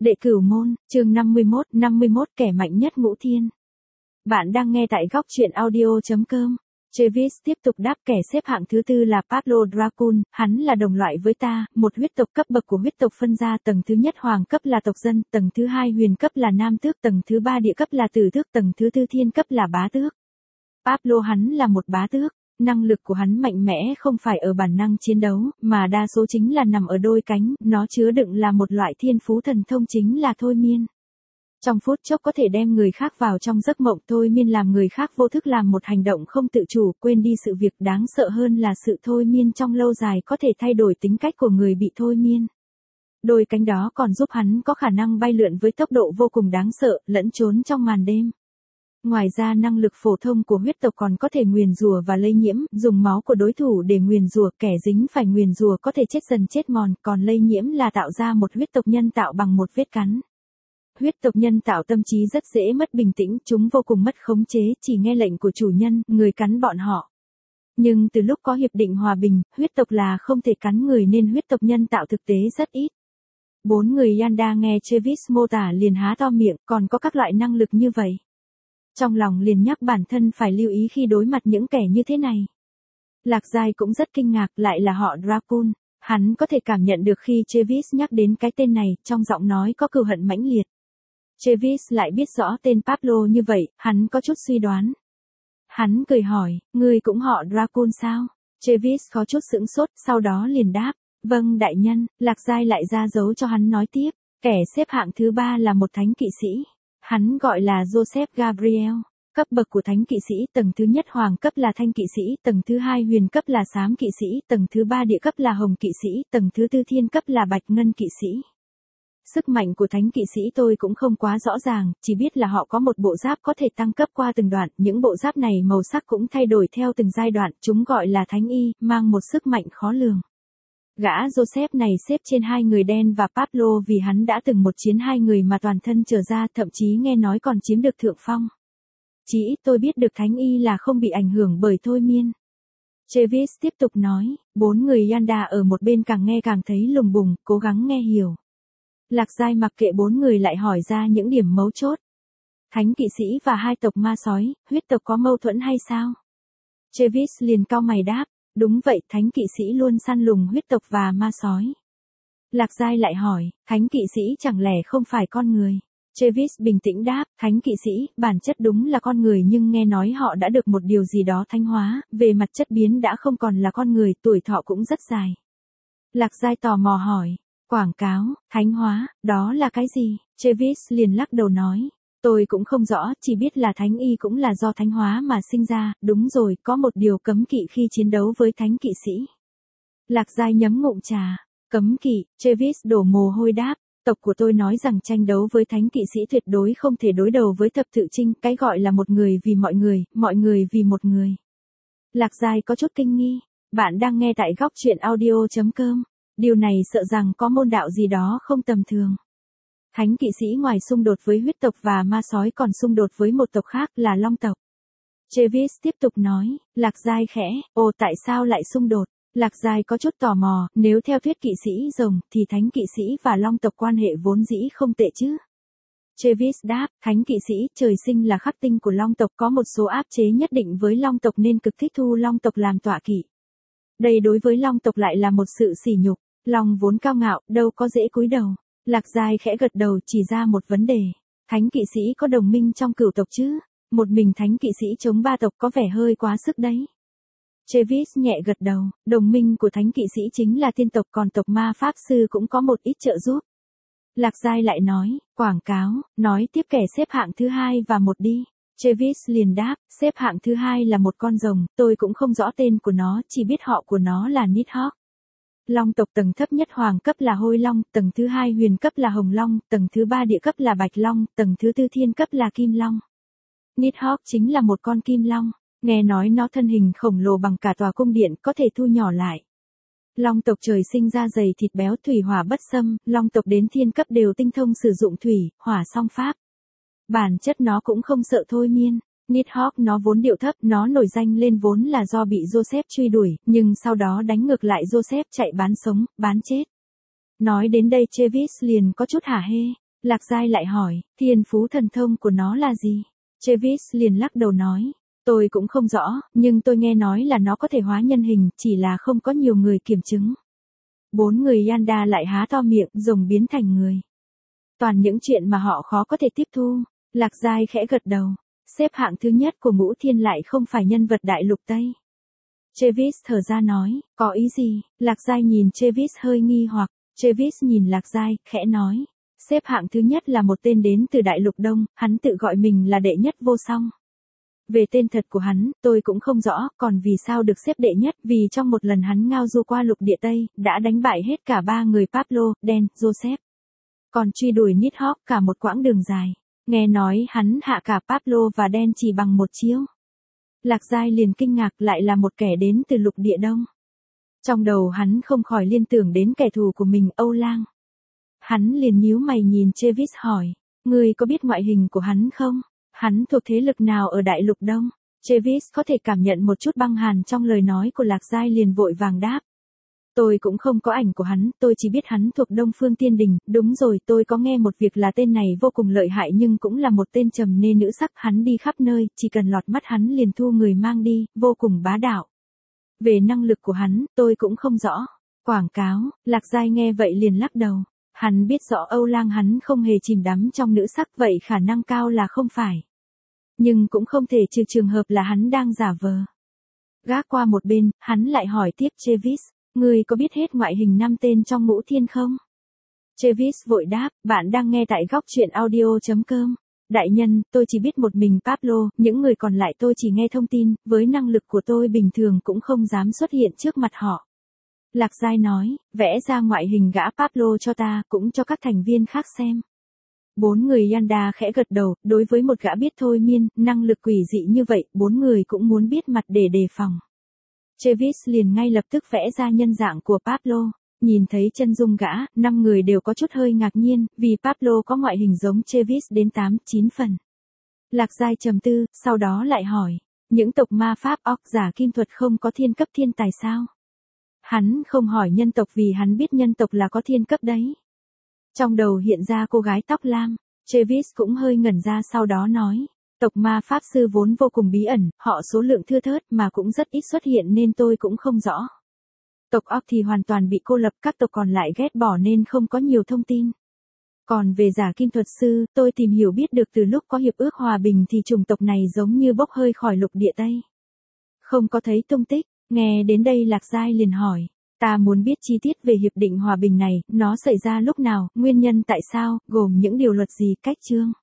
Đệ Cửu Môn, chương 51 kẻ mạnh nhất ngũ thiên. Bạn đang nghe tại góc truyện audio.com. Travis tiếp tục đáp kẻ xếp hạng thứ tư là Pablo Dracul, hắn là đồng loại với ta, một huyết tộc cấp bậc của huyết tộc phân ra, tầng thứ nhất hoàng cấp là tộc dân, tầng thứ hai huyền cấp là nam tước, tầng thứ ba địa cấp là tử tước, tầng thứ tư thiên cấp là bá tước. Pablo hắn là một bá tước. Năng lực của hắn mạnh mẽ không phải ở bản năng chiến đấu, mà đa số chính là nằm ở đôi cánh, nó chứa đựng là một loại thiên phú thần thông chính là thôi miên. Trong phút chốc có thể đem người khác vào trong giấc mộng, thôi miên làm người khác vô thức làm một hành động không tự chủ, quên đi sự việc. Đáng sợ hơn là sự thôi miên trong lâu dài có thể thay đổi tính cách của người bị thôi miên. Đôi cánh đó còn giúp hắn có khả năng bay lượn với tốc độ vô cùng đáng sợ, lẫn trốn trong màn đêm. Ngoài ra năng lực phổ thông của huyết tộc còn có thể nguyền rủa và lây nhiễm, dùng máu của đối thủ để nguyền rủa, kẻ dính phải nguyền rủa có thể chết dần chết mòn, còn lây nhiễm là tạo ra một huyết tộc nhân tạo bằng một vết cắn. Huyết tộc nhân tạo tâm trí rất dễ mất bình tĩnh, chúng vô cùng mất khống chế, chỉ nghe lệnh của chủ nhân, người cắn bọn họ. Nhưng từ lúc có hiệp định hòa bình, huyết tộc là không thể cắn người nên huyết tộc nhân tạo thực tế rất ít. 4 người Yanda nghe Travis mô tả liền há to miệng, còn có các loại năng lực như vậy. Trong lòng liền nhắc bản thân phải lưu ý khi đối mặt những kẻ như thế này. Lạc Giai cũng rất kinh ngạc, lại là họ Dracul. Hắn có thể cảm nhận được khi Travis nhắc đến cái tên này, trong giọng nói có cừu hận mãnh liệt. Travis lại biết rõ tên Pablo như vậy, hắn có chút suy đoán. Hắn cười hỏi, ngươi cũng họ Dracul sao? Travis có chút sững sốt, sau đó liền đáp, vâng đại nhân. Lạc Giai lại ra dấu cho hắn nói tiếp, kẻ xếp hạng thứ ba là một thánh kỵ sĩ. Hắn gọi là Joseph Gabriel. Cấp bậc của thánh kỵ sĩ, tầng thứ nhất hoàng cấp là thanh kỵ sĩ, tầng thứ hai huyền cấp là xám kỵ sĩ, tầng thứ ba địa cấp là hồng kỵ sĩ, tầng thứ tư thiên cấp là bạch ngân kỵ sĩ. Sức mạnh của thánh kỵ sĩ tôi cũng không quá rõ ràng, chỉ biết là họ có một bộ giáp có thể tăng cấp qua từng đoạn, những bộ giáp này màu sắc cũng thay đổi theo từng giai đoạn, chúng gọi là thánh y, mang một sức mạnh khó lường. Gã Joseph này xếp trên hai người đen và Pablo vì hắn đã từng một chiến hai người mà toàn thân trở ra, thậm chí nghe nói còn chiếm được thượng phong. Chỉ ít tôi biết được thánh y là không bị ảnh hưởng bởi thôi miên. Travis tiếp tục nói, 4 người Yanda ở một bên càng nghe càng thấy lùng bùng, cố gắng nghe hiểu. Lạc Giai mặc kệ 4 người lại hỏi ra những điểm mấu chốt. Thánh kỵ sĩ và hai tộc ma sói, huyết tộc có mâu thuẫn hay sao? Travis liền cau mày đáp. Đúng vậy, thánh kỵ sĩ luôn săn lùng huyết tộc và ma sói. Lạc Giai lại hỏi, thánh kỵ sĩ chẳng lẽ không phải con người? Travis bình tĩnh đáp, thánh kỵ sĩ, bản chất đúng là con người nhưng nghe nói họ đã được một điều gì đó thánh hóa, về mặt chất biến đã không còn là con người, tuổi thọ cũng rất dài. Lạc Giai tò mò hỏi, quảng cáo, thánh hóa, đó là cái gì? Travis liền lắc đầu nói. Tôi cũng không rõ, chỉ biết là thánh y cũng là do thánh hóa mà sinh ra, đúng rồi, có một điều cấm kỵ khi chiến đấu với thánh kỵ sĩ. Lạc Giai nhấm ngụm trà, cấm kỵ, Travis đổ mồ hôi đáp, tộc của tôi nói rằng tranh đấu với thánh kỵ sĩ tuyệt đối không thể đối đầu với thập tự chinh, cái gọi là một người vì mọi người vì một người. Lạc Giai có chút kinh nghi, bạn đang nghe tại góc truyện audio.com, điều này sợ rằng có môn đạo gì đó không tầm thường. Thánh kỵ sĩ ngoài xung đột với huyết tộc và ma sói còn xung đột với một tộc khác là long tộc. Travis tiếp tục nói, Lạc Giai khẽ, tại sao lại xung đột? Lạc Giai có chút tò mò, nếu theo thuyết kỵ sĩ rồng thì thánh kỵ sĩ và long tộc quan hệ vốn dĩ không tệ chứ? Travis đáp, thánh kỵ sĩ trời sinh là khắc tinh của long tộc, có một số áp chế nhất định với long tộc nên cực thích thu long tộc làm tọa kỵ. Đây đối với long tộc lại là một sự sỉ nhục, long vốn cao ngạo, đâu có dễ cúi đầu. Lạc Giai khẽ gật đầu chỉ ra một vấn đề. Thánh kỵ sĩ có đồng minh trong cửu tộc chứ? Một mình thánh kỵ sĩ chống ba tộc có vẻ hơi quá sức đấy. Travis nhẹ gật đầu, đồng minh của thánh kỵ sĩ chính là tiên tộc, còn tộc ma pháp sư cũng có một ít trợ giúp. Lạc Giai lại nói, quảng cáo, nói tiếp kẻ xếp hạng thứ hai và một đi. Travis liền đáp, xếp hạng thứ hai là một con rồng, tôi cũng không rõ tên của nó, chỉ biết họ của nó là Nidhogg. Long tộc tầng thấp nhất hoàng cấp là hôi long, tầng thứ hai huyền cấp là hồng long, tầng thứ ba địa cấp là bạch long, tầng thứ tư thiên cấp là kim long. Nidhogg chính là một con kim long, nghe nói nó thân hình khổng lồ bằng cả tòa cung điện, có thể thu nhỏ lại. Long tộc trời sinh ra dày thịt béo, thủy hỏa bất xâm, long tộc đến thiên cấp đều tinh thông sử dụng thủy, hỏa song pháp. Bản chất nó cũng không sợ thôi miên. Nidhogg nó vốn điệu thấp, nó nổi danh lên vốn là do bị Joseph truy đuổi, nhưng sau đó đánh ngược lại Joseph chạy bán sống, bán chết. Nói đến đây Travis liền có chút hả hê. Lạc Giai lại hỏi, thiên phú thần thông của nó là gì? Travis liền lắc đầu nói, tôi cũng không rõ, nhưng tôi nghe nói là nó có thể hóa nhân hình, chỉ là không có nhiều người kiểm chứng. 4 người Yanda lại há to miệng, rồng biến thành người. Toàn những chuyện mà họ khó có thể tiếp thu. Lạc Giai khẽ gật đầu. Xếp hạng thứ nhất của Ngũ Thiên lại không phải nhân vật đại lục Tây. Travis thở ra nói, có ý gì? Lạc Giai nhìn Travis hơi nghi hoặc. Travis nhìn Lạc Giai, khẽ nói. Xếp hạng thứ nhất là một tên đến từ đại lục Đông, hắn tự gọi mình là đệ nhất vô song. Về tên thật của hắn, tôi cũng không rõ, còn vì sao được xếp đệ nhất, vì trong một lần hắn ngao du qua lục địa Tây, đã đánh bại hết cả 3 người Pablo, Dan, Joseph. Còn truy đuổi Nighthawk cả một quãng đường dài. Nghe nói hắn hạ cả Pablo và Dan chỉ bằng một chiêu. Lạc Giai liền kinh ngạc, lại là một kẻ đến từ lục địa Đông. Trong đầu hắn không khỏi liên tưởng đến kẻ thù của mình, Âu Lang. Hắn liền nhíu mày nhìn Travis hỏi, ngươi có biết ngoại hình của hắn không? Hắn thuộc thế lực nào ở đại lục Đông? Travis có thể cảm nhận một chút băng hàn trong lời nói của Lạc Giai liền vội vàng đáp. Tôi cũng không có ảnh của hắn, tôi chỉ biết hắn thuộc Đông Phương Tiên Đình, đúng rồi, tôi có nghe một việc là tên này vô cùng lợi hại nhưng cũng là một tên trầm nê nữ sắc, hắn đi khắp nơi, chỉ cần lọt mắt hắn liền thu người mang đi, vô cùng bá đạo. Về năng lực của hắn, tôi cũng không rõ. Quảng cáo, Lạc Giai nghe vậy liền lắc đầu. Hắn biết rõ Âu Lang hắn không hề chìm đắm trong nữ sắc, vậy khả năng cao là không phải. Nhưng cũng không thể trừ trường hợp là hắn đang giả vờ. Gác qua một bên, hắn lại hỏi tiếp Travis, ngươi có biết hết ngoại hình 5 tên trong Ngũ Thiên không? Travis vội đáp, bạn đang nghe tại góc truyện audio.com. Đại nhân, tôi chỉ biết một mình Pablo, những người còn lại tôi chỉ nghe thông tin, với năng lực của tôi bình thường cũng không dám xuất hiện trước mặt họ. Lạc Giai nói, vẽ ra ngoại hình gã Pablo cho ta, cũng cho các thành viên khác xem. 4 người Yanda khẽ gật đầu, đối với một gã biết thôi miên, năng lực quỷ dị như vậy, 4 người cũng muốn biết mặt để đề phòng. Travis liền ngay lập tức vẽ ra nhân dạng của Pablo. Nhìn thấy chân dung gã, 5 người đều có chút hơi ngạc nhiên, vì Pablo có ngoại hình giống Travis đến 8-9 phần. Lạc Giai trầm tư, sau đó lại hỏi, những tộc ma pháp orc giả kim thuật không có thiên cấp thiên tài sao? Hắn không hỏi nhân tộc vì hắn biết nhân tộc là có thiên cấp đấy. Trong đầu hiện ra cô gái tóc lam, Travis cũng hơi ngẩn ra sau đó nói, tộc ma pháp sư vốn vô cùng bí ẩn, họ số lượng thưa thớt mà cũng rất ít xuất hiện nên tôi cũng không rõ. Tộc orc thì hoàn toàn bị cô lập, các tộc còn lại ghét bỏ nên không có nhiều thông tin. Còn về giả kim thuật sư, tôi tìm hiểu biết được từ lúc có hiệp ước hòa bình thì chủng tộc này giống như bốc hơi khỏi lục địa Tây. Không có thấy tung tích. Nghe đến đây Lạc Giai liền hỏi, ta muốn biết chi tiết về hiệp định hòa bình này, nó xảy ra lúc nào, nguyên nhân tại sao, gồm những điều luật gì, cách chương.